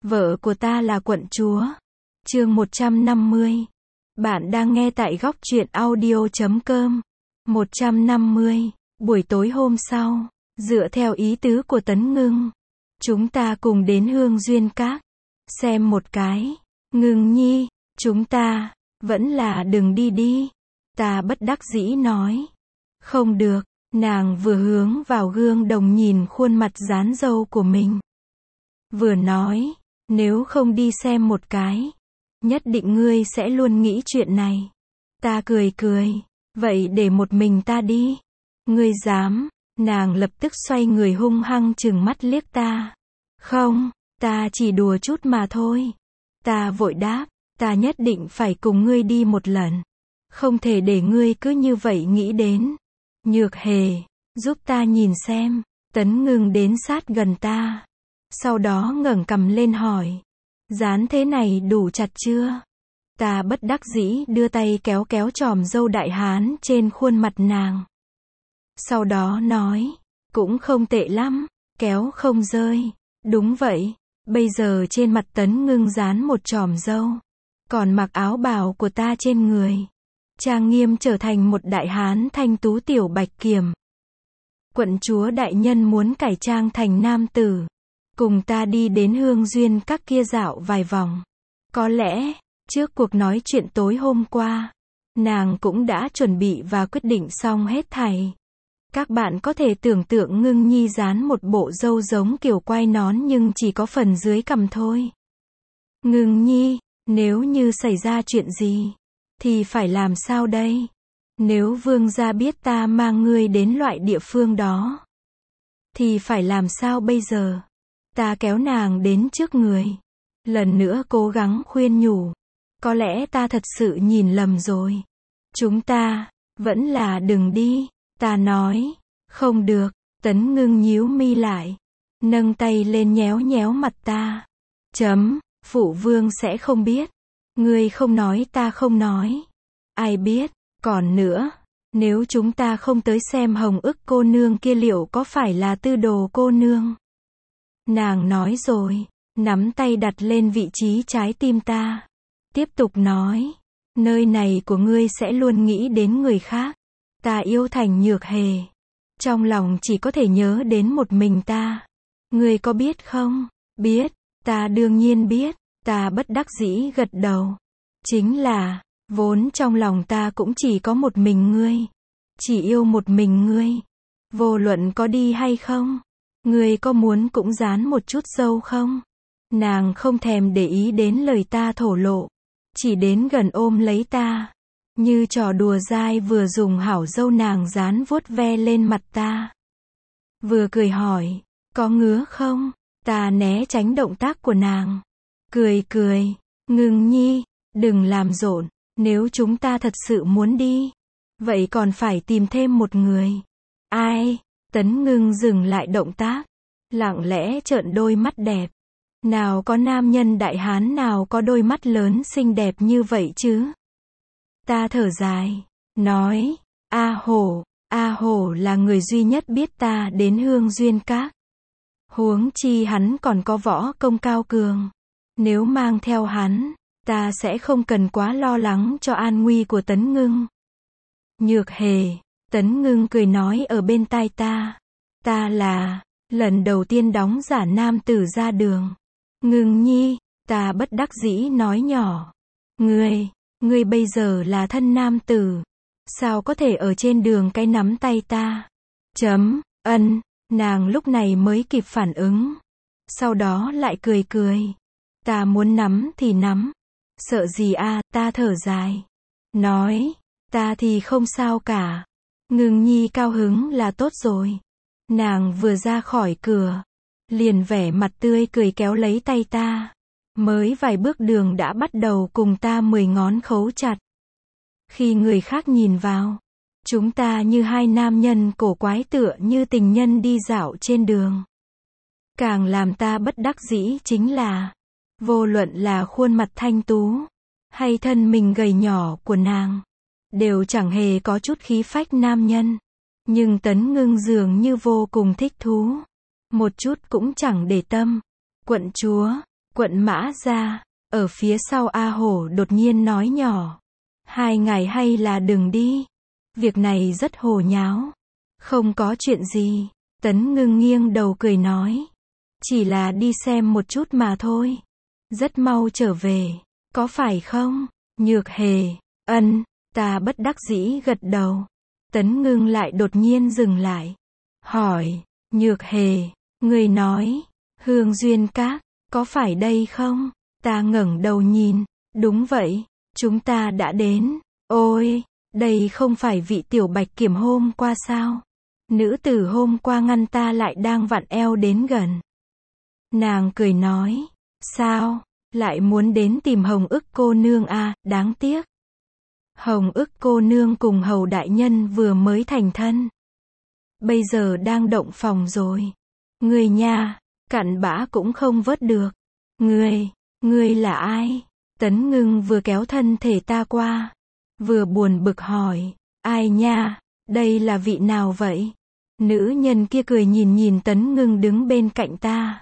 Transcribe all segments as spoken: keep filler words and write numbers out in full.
Vợ của ta là quận chúa. Chương một trăm năm mươi. Bạn đang nghe tại góc truyện audio chấm com. một trăm năm mươi. Buổi tối hôm sau, dựa theo ý tứ của Tấn Ngưng, chúng ta cùng đến Hương Duyên Các, xem một cái. Ngưng nhi, chúng ta, vẫn là đừng đi đi. Ta bất đắc dĩ nói. Không được, nàng vừa hướng vào gương đồng nhìn khuôn mặt dán râu của mình. Vừa nói, nếu không đi xem một cái, nhất định ngươi sẽ luôn nghĩ chuyện này. Ta cười cười, vậy để một mình ta đi. Ngươi dám? Nàng lập tức xoay người hung hăng trừng mắt liếc ta. Không, ta chỉ đùa chút mà thôi. Ta vội đáp, ta nhất định phải cùng ngươi đi một lần. Không thể để ngươi cứ như vậy nghĩ đến. Nhược Hề, giúp ta nhìn xem. Tấn Ngưng đến sát gần ta. Sau đó ngẩng cằm lên hỏi. Dán thế này đủ chặt chưa? Ta bất đắc dĩ đưa tay kéo kéo chòm râu đại hán trên khuôn mặt nàng. Sau đó nói, cũng không tệ lắm, kéo không rơi. Đúng vậy, bây giờ trên mặt Tấn Ngưng dán một chòm râu, còn mặc áo bào của ta trên người, trang nghiêm trở thành một đại hán thanh tú tiểu bạch kiểm. Quận chúa đại nhân muốn cải trang thành nam tử, cùng ta đi đến Hương Duyên Các kia dạo vài vòng. Có lẽ, trước cuộc nói chuyện tối hôm qua, nàng cũng đã chuẩn bị và quyết định xong hết thảy. Các bạn có thể tưởng tượng Ngưng nhi dán một bộ râu giống kiểu quai nón nhưng chỉ có phần dưới cằm thôi. Ngưng nhi, nếu như xảy ra chuyện gì, thì phải làm sao đây? Nếu vương gia biết ta mang ngươi đến loại địa phương đó, thì phải làm sao bây giờ? Ta kéo nàng đến trước người, lần nữa cố gắng khuyên nhủ. Có lẽ ta thật sự nhìn lầm rồi. Chúng ta, vẫn là đừng đi. Ta nói, không được. Tấn Ngưng nhíu mi lại, nâng tay lên nhéo nhéo mặt ta. Chấm, phụ vương sẽ không biết. Ngươi không nói ta không nói. Ai biết, còn nữa, nếu chúng ta không tới xem Hồng Ức cô nương kia liệu có phải là Tư Đồ cô nương? Nàng nói rồi, nắm tay đặt lên vị trí trái tim ta. Tiếp tục nói, nơi này của ngươi sẽ luôn nghĩ đến người khác. Ta yêu Thành Nhược Hề, trong lòng chỉ có thể nhớ đến một mình ta. Ngươi có biết không? Biết, ta đương nhiên biết. Ta bất đắc dĩ gật đầu. Chính là, vốn trong lòng ta cũng chỉ có một mình ngươi. Chỉ yêu một mình ngươi. Vô luận có đi hay không, ngươi có muốn cũng dán một chút râu không? Nàng không thèm để ý đến lời ta thổ lộ, chỉ đến gần ôm lấy ta, như trò đùa dai vừa dùng hảo râu nàng dán vuốt ve lên mặt ta. Vừa cười hỏi, có ngứa không? Ta né tránh động tác của nàng. Cười cười, Ngưng nhi, đừng làm rộn, nếu chúng ta thật sự muốn đi, vậy còn phải tìm thêm một người. Ai? Tấn Ngưng dừng lại động tác, lặng lẽ trợn đôi mắt đẹp. Nào có nam nhân đại hán nào có đôi mắt lớn xinh đẹp như vậy chứ? Ta thở dài, nói, A Hổ, A Hổ là người duy nhất biết ta đến Hương Duyên Các. Huống chi hắn còn có võ công cao cường. Nếu mang theo hắn, ta sẽ không cần quá lo lắng cho an nguy của Tấn Ngưng. Nhược Hề, Tấn Ngưng cười nói ở bên tai ta. Ta là, lần đầu tiên đóng giả nam tử ra đường. Ngưng nhi, ta bất đắc dĩ nói nhỏ. Ngươi, ngươi bây giờ là thân nam tử. Sao có thể ở trên đường cái nắm tay ta? Chấm, ân, nàng lúc này mới kịp phản ứng. Sau đó lại cười cười. Ta muốn nắm thì nắm. Sợ gì a? Ta thở dài. Nói, ta thì không sao cả. Ngưng nhi cao hứng là tốt rồi. Nàng vừa ra khỏi cửa, liền vẻ mặt tươi cười kéo lấy tay ta. Mới vài bước đường đã bắt đầu cùng ta mười ngón khấu chặt. Khi người khác nhìn vào, chúng ta như hai nam nhân cổ quái tựa như tình nhân đi dạo trên đường. Càng làm ta bất đắc dĩ chính là, vô luận là khuôn mặt thanh tú, hay thân mình gầy nhỏ của nàng, đều chẳng hề có chút khí phách nam nhân. Nhưng Tấn Ngưng dường như vô cùng thích thú. Một chút cũng chẳng để tâm. Quận chúa, Quận Mã Gia, ở phía sau A Hổ đột nhiên nói nhỏ. Hai ngày hay là đừng đi. Việc này rất hồ nháo. Không có chuyện gì. Tấn Ngưng nghiêng đầu cười nói. Chỉ là đi xem một chút mà thôi. Rất mau trở về. Có phải không? Nhược Hề, ân, ta bất đắc dĩ gật đầu. Tấn Ngưng lại đột nhiên dừng lại. Hỏi, Nhược Hề, người nói, Hương Duyên Các, có phải đây không? Ta ngẩng đầu nhìn, đúng vậy, chúng ta đã đến. Ôi, đây không phải vị tiểu bạch kiểm hôm qua sao? Nữ tử hôm qua ngăn ta lại đang vặn eo đến gần. Nàng cười nói, sao, lại muốn đến tìm Hồng Ức cô nương à, đáng tiếc. Hồng Ức cô nương cùng Hầu đại nhân vừa mới thành thân. Bây giờ đang động phòng rồi. Người nha, cặn bã cũng không vớt được. Người, người là ai? Tấn Ngưng vừa kéo thân thể ta qua, vừa buồn bực hỏi, ai nha, đây là vị nào vậy? Nữ nhân kia cười nhìn nhìn Tấn Ngưng đứng bên cạnh ta.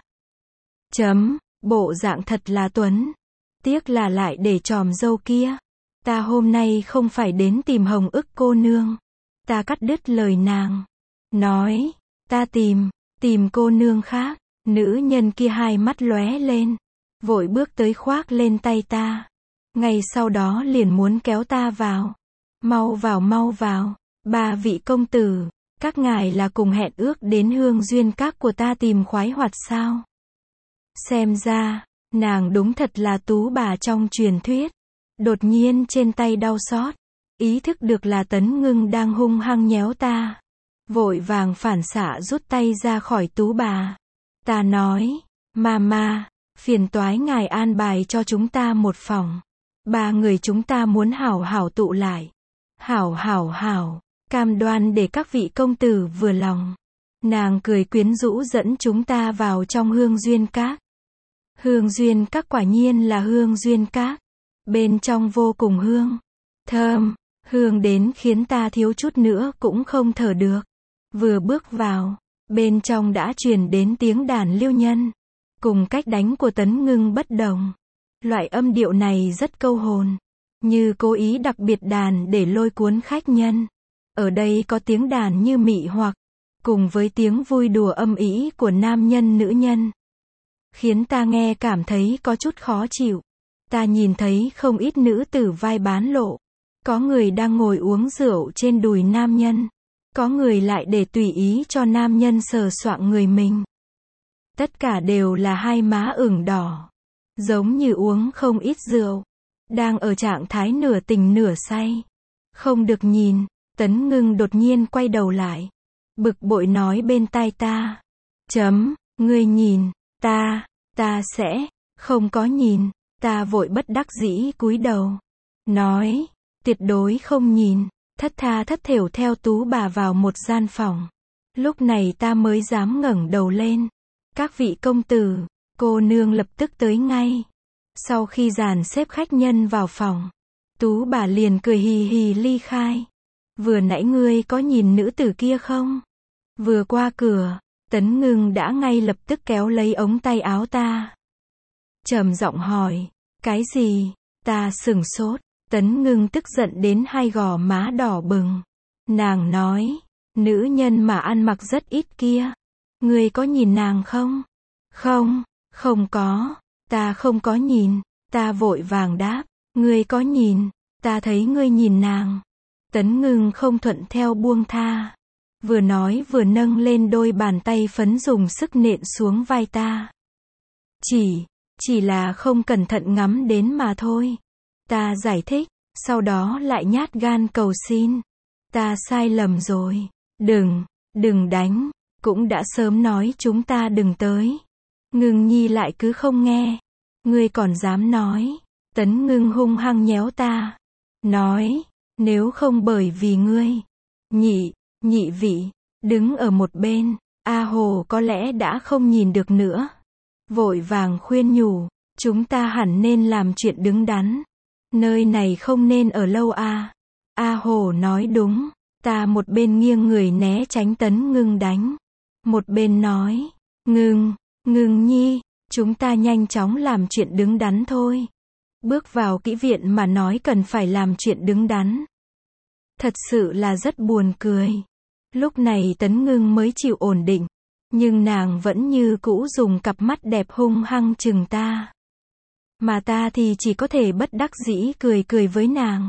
Chấm, bộ dạng thật là tuấn. Tiếc là lại để tròm râu kia. Ta hôm nay không phải đến tìm Hồng Ức cô nương. Ta cắt đứt lời nàng. Nói, ta tìm, tìm cô nương khác. Nữ nhân kia hai mắt lóe lên. Vội bước tới khoác lên tay ta. Ngay sau đó liền muốn kéo ta vào. Mau vào mau vào. Ba vị công tử, các ngài là cùng hẹn ước đến Hương Duyên Các của ta tìm khoái hoạt sao? Xem ra, nàng đúng thật là tú bà trong truyền thuyết. Đột nhiên trên tay đau xót. Ý thức được là Tấn Ngưng đang hung hăng nhéo ta. Vội vàng phản xạ rút tay ra khỏi tú bà. Ta nói, Mama, phiền toái ngài an bài cho chúng ta một phòng. Ba người chúng ta muốn hảo hảo tụ lại. Hảo hảo hảo, cam đoan để các vị công tử vừa lòng. Nàng cười quyến rũ dẫn chúng ta vào trong Hương Duyên Các. Hương Duyên Các quả nhiên là Hương Duyên Các. Bên trong vô cùng hương. Thơm, hương đến khiến ta thiếu chút nữa cũng không thở được. Vừa bước vào, bên trong đã truyền đến tiếng đàn liêu nhân. Cùng cách đánh của Tấn Ngưng bất đồng. Loại âm điệu này rất câu hồn. Như cố ý đặc biệt đàn để lôi cuốn khách nhân. Ở đây có tiếng đàn như mị hoặc. Cùng với tiếng vui đùa âm ĩ của nam nhân nữ nhân. Khiến ta nghe cảm thấy có chút khó chịu. Ta nhìn thấy không ít nữ tử vai bán lộ. Có người đang ngồi uống rượu trên đùi nam nhân. Có người lại để tùy ý cho nam nhân sờ soạng người mình. Tất cả đều là hai má ửng đỏ. Giống như uống không ít rượu. Đang ở trạng thái nửa tình nửa say. Không được nhìn, Tấn Ngưng đột nhiên quay đầu lại. Bực bội nói bên tai ta. Chấm, ngươi nhìn, ta, ta sẽ, không có nhìn. Ta vội bất đắc dĩ cúi đầu. Nói, tuyệt đối không nhìn. Thất tha thất thểu theo tú bà vào một gian phòng. Lúc này ta mới dám ngẩng đầu lên. Các vị công tử, cô nương lập tức tới ngay. Sau khi dàn xếp khách nhân vào phòng, tú bà liền cười hì hì ly khai. Vừa nãy ngươi có nhìn nữ tử kia không? Vừa qua cửa, Tấn Ngưng đã ngay lập tức kéo lấy ống tay áo ta. Trầm giọng hỏi, cái gì? Ta sửng sốt. Tấn Ngưng tức giận đến hai gò má đỏ bừng. Nàng nói, nữ nhân mà ăn mặc rất ít kia. Ngươi có nhìn nàng không? Không, không có. Ta không có nhìn. Ta vội vàng đáp, ngươi có nhìn. Ta thấy ngươi nhìn nàng. Tấn Ngưng không thuận theo buông tha. Vừa nói vừa nâng lên đôi bàn tay phấn dùng sức nện xuống vai ta. Chỉ, chỉ là không cẩn thận ngắm đến mà thôi. Ta giải thích, sau đó lại nhát gan cầu xin. Ta sai lầm rồi. Đừng, đừng đánh. Cũng đã sớm nói chúng ta đừng tới. Ngưng nhi lại cứ không nghe. Ngươi còn dám nói. Tấn Ngưng hung hăng nhéo ta. Nói, nếu không bởi vì ngươi. Nhị, nhị vị, đứng ở một bên. A Hồ có lẽ đã không nhìn được nữa. Vội vàng khuyên nhủ. Chúng ta hẳn nên làm chuyện đứng đắn. Nơi này không nên ở lâu à. A Hồ nói đúng. Ta một bên nghiêng người né tránh Tấn Ngưng đánh. Một bên nói. Ngưng, Ngưng nhi, Chúng ta nhanh chóng làm chuyện đứng đắn thôi. Bước vào kỹ viện mà nói cần phải làm chuyện đứng đắn. Thật sự là rất buồn cười. Lúc này Tấn Ngưng mới chịu ổn định. Nhưng nàng vẫn như cũ dùng cặp mắt đẹp hung hăng chừng ta. Mà ta thì chỉ có thể bất đắc dĩ cười cười với nàng.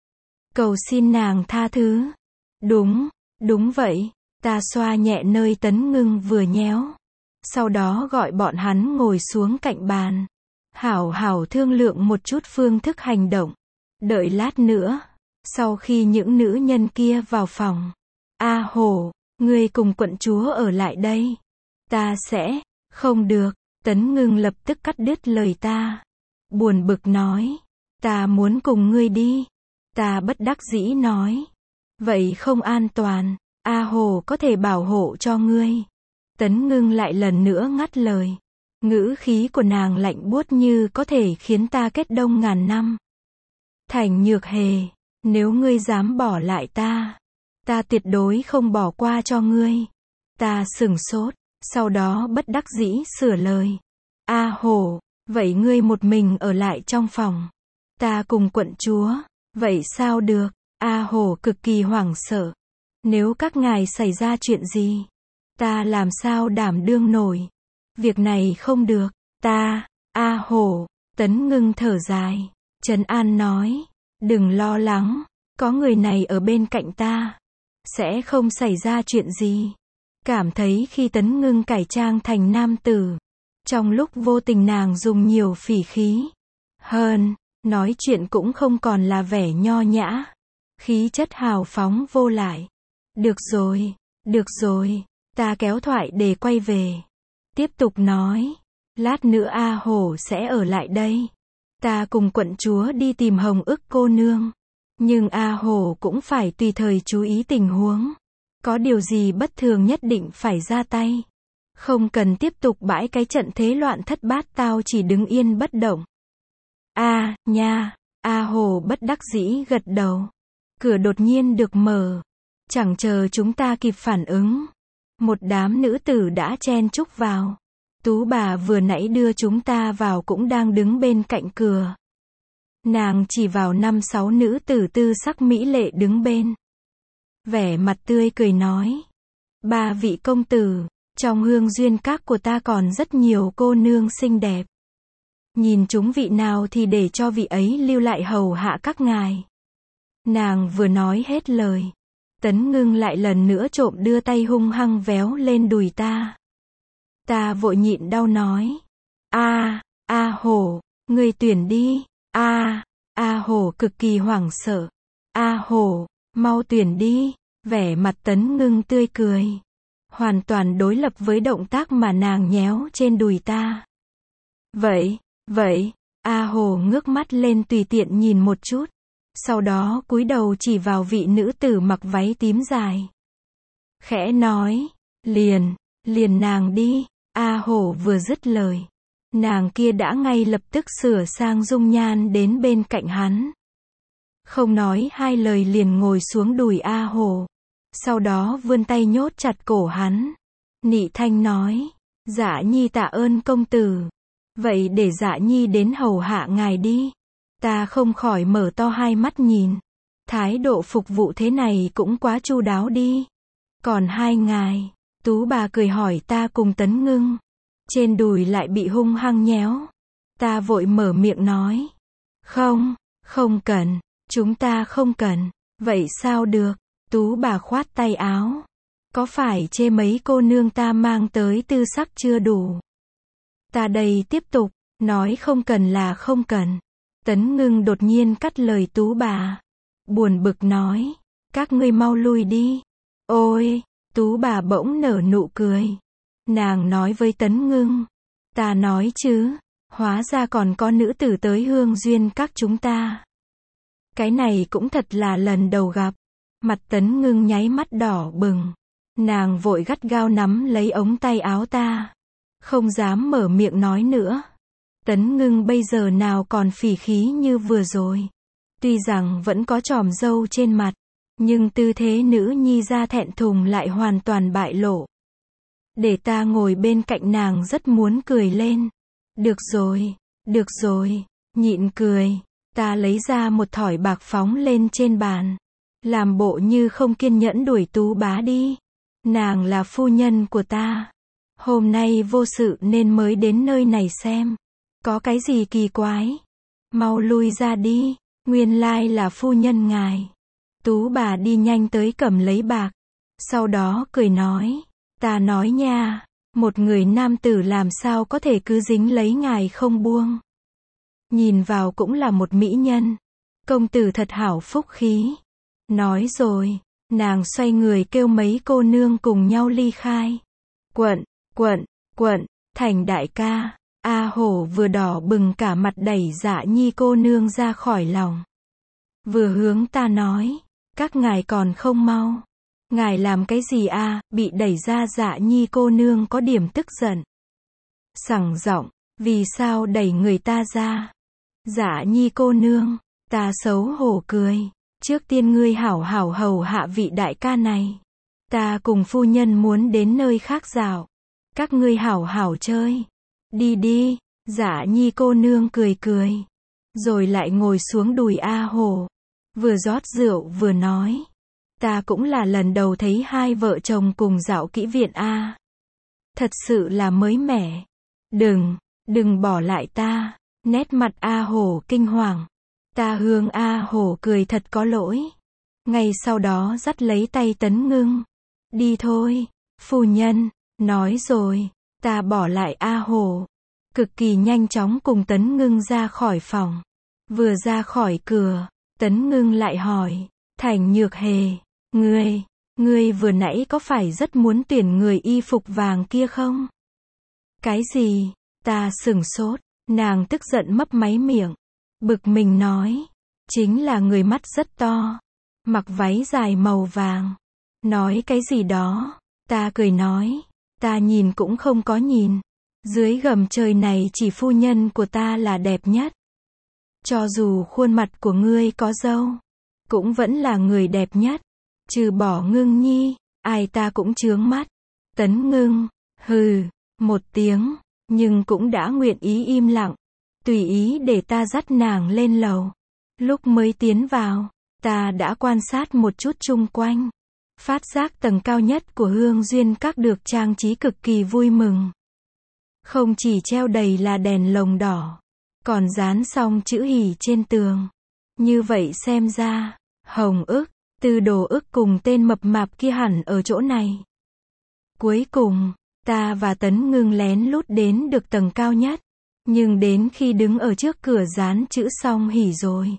Cầu xin nàng tha thứ. Đúng, đúng vậy. Ta xoa nhẹ nơi Tấn Ngưng vừa nhéo. Sau đó gọi bọn hắn ngồi xuống cạnh bàn. Hảo hảo thương lượng một chút phương thức hành động. Đợi lát nữa. Sau khi những nữ nhân kia vào phòng. A Hổ, ngươi cùng quận chúa ở lại đây. Ta sẽ, không được. Tấn Ngưng lập tức cắt đứt lời ta. Buồn bực nói. Ta muốn cùng ngươi đi. Ta bất đắc dĩ nói. Vậy không an toàn. A Hồ có thể bảo hộ cho ngươi. Tấn Ngưng lại lần nữa ngắt lời. Ngữ khí của nàng lạnh buốt như có thể khiến ta kết đông ngàn năm. Thành Nhược Hề, nếu ngươi dám bỏ lại ta, ta tuyệt đối không bỏ qua cho ngươi. Ta sửng sốt, sau đó bất đắc dĩ sửa lời. A Hổ, vậy ngươi một mình ở lại trong phòng. Ta cùng quận chúa, vậy sao được? A Hổ cực kỳ hoảng sợ. Nếu các ngài xảy ra chuyện gì, ta làm sao đảm đương nổi? Việc này không được, ta, A Hổ, Tấn Ngưng thở dài, trấn an nói, đừng lo lắng, có người này ở bên cạnh ta, sẽ không xảy ra chuyện gì. Cảm thấy khi Tấn Ngưng cải trang thành nam tử, trong lúc vô tình nàng dùng nhiều phỉ khí, hơn, nói chuyện cũng không còn là vẻ nho nhã, khí chất hào phóng vô lại. Được rồi, được rồi, ta kéo thoại để quay về. Tiếp tục nói, lát nữa A Hổ sẽ ở lại đây. Ta cùng quận chúa đi tìm Hồng Ức cô nương. Nhưng A Hổ cũng phải tùy thời chú ý tình huống. Có điều gì bất thường nhất định phải ra tay. Không cần tiếp tục bãi cái trận thế loạn thất bát tao chỉ đứng yên bất động. A, nha, A Hổ bất đắc dĩ gật đầu. Cửa đột nhiên được mở. Chẳng chờ chúng ta kịp phản ứng. Một đám nữ tử đã chen chúc vào. Tú bà vừa nãy đưa chúng ta vào cũng đang đứng bên cạnh cửa. Nàng chỉ vào năm sáu nữ tử tư sắc mỹ lệ đứng bên. Vẻ mặt tươi cười nói. Ba vị công tử, trong hương duyên các của ta còn rất nhiều cô nương xinh đẹp. Nhìn chúng vị nào thì để cho vị ấy lưu lại hầu hạ các ngài. Nàng vừa nói hết lời. Tấn Ngưng lại lần nữa trộm đưa tay hung hăng véo lên đùi ta. Ta vội nhịn đau nói. A, A Hổ, ngươi tuyển đi. A, A Hổ cực kỳ hoảng sợ. A Hổ, mau tuyển đi. Vẻ mặt Tấn Ngưng tươi cười. Hoàn toàn đối lập với động tác mà nàng nhéo trên đùi ta. Vậy, vậy, A Hổ ngước mắt lên tùy tiện nhìn một chút. Sau đó cúi đầu chỉ vào vị nữ tử mặc váy tím dài. Khẽ nói, liền, liền nàng đi. A Hổ vừa dứt lời. Nàng kia đã ngay lập tức sửa sang dung nhan đến bên cạnh hắn. Không nói hai lời liền ngồi xuống đùi A Hổ. Sau đó vươn tay nhốt chặt cổ hắn. Nị thanh nói, Dạ Nhi tạ ơn công tử. Vậy để Dạ Nhi đến hầu hạ ngài đi. Ta không khỏi mở to hai mắt nhìn. Thái độ phục vụ thế này cũng quá chu đáo đi. Còn hai ngài, Tú bà cười hỏi ta cùng Tấn Ngưng. Trên đùi lại bị hung hăng nhéo. Ta vội mở miệng nói. Không, không cần, chúng ta không cần. Vậy sao được? Tú bà khoát tay áo. Có phải chê mấy cô nương ta mang tới tư sắc chưa đủ? Ta đây tiếp tục, nói không cần là không cần. Tấn Ngưng đột nhiên cắt lời Tú bà. Buồn bực nói. Các ngươi mau lui đi. Ôi, Tú bà bỗng nở nụ cười. Nàng nói với Tấn Ngưng. Ta nói chứ, hóa ra còn có nữ tử tới hương duyên các chúng ta. Cái này cũng thật là lần đầu gặp. Mặt Tấn Ngưng nháy mắt đỏ bừng. Nàng vội gắt gao nắm lấy ống tay áo ta. Không dám mở miệng nói nữa. Tấn Ngưng bây giờ nào còn phỉ khí như vừa rồi. Tuy rằng vẫn có chòm râu trên mặt. Nhưng tư thế nữ nhi ra thẹn thùng lại hoàn toàn bại lộ. Để ta ngồi bên cạnh nàng rất muốn cười lên. Được rồi, được rồi, nhịn cười. Ta lấy ra một thỏi bạc phóng lên trên bàn. Làm bộ như không kiên nhẫn đuổi Tú Bá đi. Nàng là phu nhân của ta. Hôm nay vô sự nên mới đến nơi này xem. Có cái gì kỳ quái? Mau lui ra đi. Nguyên lai là phu nhân ngài. Tú bà đi nhanh tới cầm lấy bạc. Sau đó cười nói. Ta nói nha. Một người nam tử làm sao có thể cứ dính lấy ngài không buông. Nhìn vào cũng là một mỹ nhân. Công tử thật hảo phúc khí. Nói rồi, nàng xoay người kêu mấy cô nương cùng nhau ly khai. Quận, quận, quận, Thành đại ca. A Hổ vừa đỏ bừng cả mặt đẩy Dạ Nhi cô nương ra khỏi lòng. Vừa hướng ta nói, các ngài còn không mau. Ngài làm cái gì a? Bị đẩy ra Dạ Nhi cô nương có điểm tức giận. Sẳng giọng, vì sao đẩy người ta ra? Dạ Nhi cô nương, ta xấu hổ cười. Trước tiên ngươi hảo hảo hầu hạ vị đại ca này. Ta cùng phu nhân muốn đến nơi khác dạo. Các ngươi hảo hảo chơi. Đi đi, Dạ Nhi cô nương cười cười. Rồi lại ngồi xuống đùi A Hổ. Vừa rót rượu vừa nói. Ta cũng là lần đầu thấy hai vợ chồng cùng dạo kỹ viện A. Thật sự là mới mẻ. Đừng, đừng bỏ lại ta. Nét mặt A Hổ kinh hoàng. Ta hướng A Hổ cười thật có lỗi. Ngay sau đó dắt lấy tay Tấn Ngưng. Đi thôi, phu nhân. Nói rồi, ta bỏ lại A Hổ. Cực kỳ nhanh chóng cùng Tấn Ngưng ra khỏi phòng. Vừa ra khỏi cửa, Tấn Ngưng lại hỏi. Thành Nhược Hề, ngươi, ngươi vừa nãy có phải rất muốn tuyển người y phục vàng kia không? Cái gì? Ta sửng sốt. Nàng tức giận mấp máy miệng. Bực mình nói. Chính là người mắt rất to. Mặc váy dài màu vàng. Nói cái gì đó. Ta cười nói. Ta nhìn cũng không có nhìn. Dưới gầm trời này chỉ phu nhân của ta là đẹp nhất. Cho dù khuôn mặt của ngươi có râu. Cũng vẫn là người đẹp nhất. Trừ bỏ Ngưng Nhi. Ai ta cũng chướng mắt. Tấn Ngưng. Hừ. Một tiếng. Nhưng cũng đã nguyện ý im lặng. Tùy ý để ta dắt nàng lên lầu. Lúc mới tiến vào, ta đã quan sát một chút chung quanh. Phát giác tầng cao nhất của Hương Duyên Các được trang trí cực kỳ vui mừng. Không chỉ treo đầy là đèn lồng đỏ, còn dán xong chữ hỉ trên tường. Như vậy xem ra, Hồng Ức, Tư Đồ Ức cùng tên mập mạp kia hẳn ở chỗ này. Cuối cùng, ta và Tấn Ngưng lén lút đến được tầng cao nhất. Nhưng đến khi đứng ở trước cửa dán chữ xong hỉ rồi.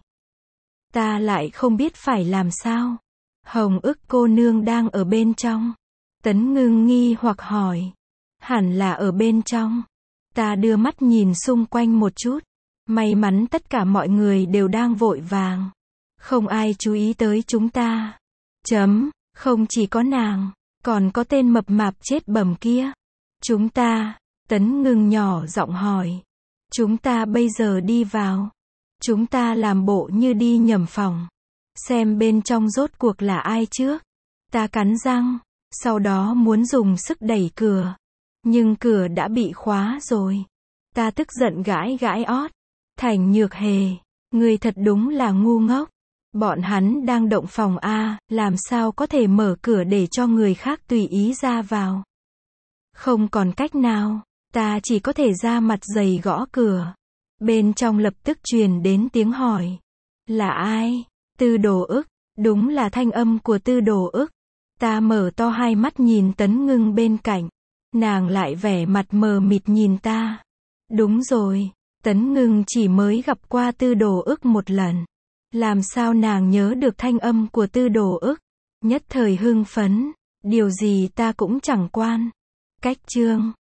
Ta lại không biết phải làm sao. Hồng Ức cô nương đang ở bên trong. Tấn Ngưng nghi hoặc hỏi. Hẳn là ở bên trong. Ta đưa mắt nhìn xung quanh một chút. May mắn tất cả mọi người đều đang vội vàng. Không ai chú ý tới chúng ta. Chấm, không chỉ có nàng, còn có tên mập mạp chết bầm kia. Chúng ta, Tấn Ngưng nhỏ giọng hỏi. Chúng ta bây giờ đi vào. Chúng ta làm bộ như đi nhầm phòng. Xem bên trong rốt cuộc là ai trước. Ta cắn răng. Sau đó muốn dùng sức đẩy cửa. Nhưng cửa đã bị khóa rồi. Ta tức giận gãi gãi ót. Thành Nhược Hề. Người thật đúng là ngu ngốc. Bọn hắn đang động phòng A. Làm sao có thể mở cửa để cho người khác tùy ý ra vào. Không còn cách nào. Ta chỉ có thể ra mặt dày gõ cửa. Bên trong lập tức truyền đến tiếng hỏi. Là ai? Tư Đồ Ức. Đúng là thanh âm của Tư Đồ Ức. Ta mở to hai mắt nhìn Tấn Ngưng bên cạnh. Nàng lại vẻ mặt mờ mịt nhìn ta. Đúng rồi. Tấn Ngưng chỉ mới gặp qua Tư Đồ Ức một lần. Làm sao nàng nhớ được thanh âm của Tư Đồ Ức? Nhất thời hưng phấn. Điều gì ta cũng chẳng quan. Cách chương.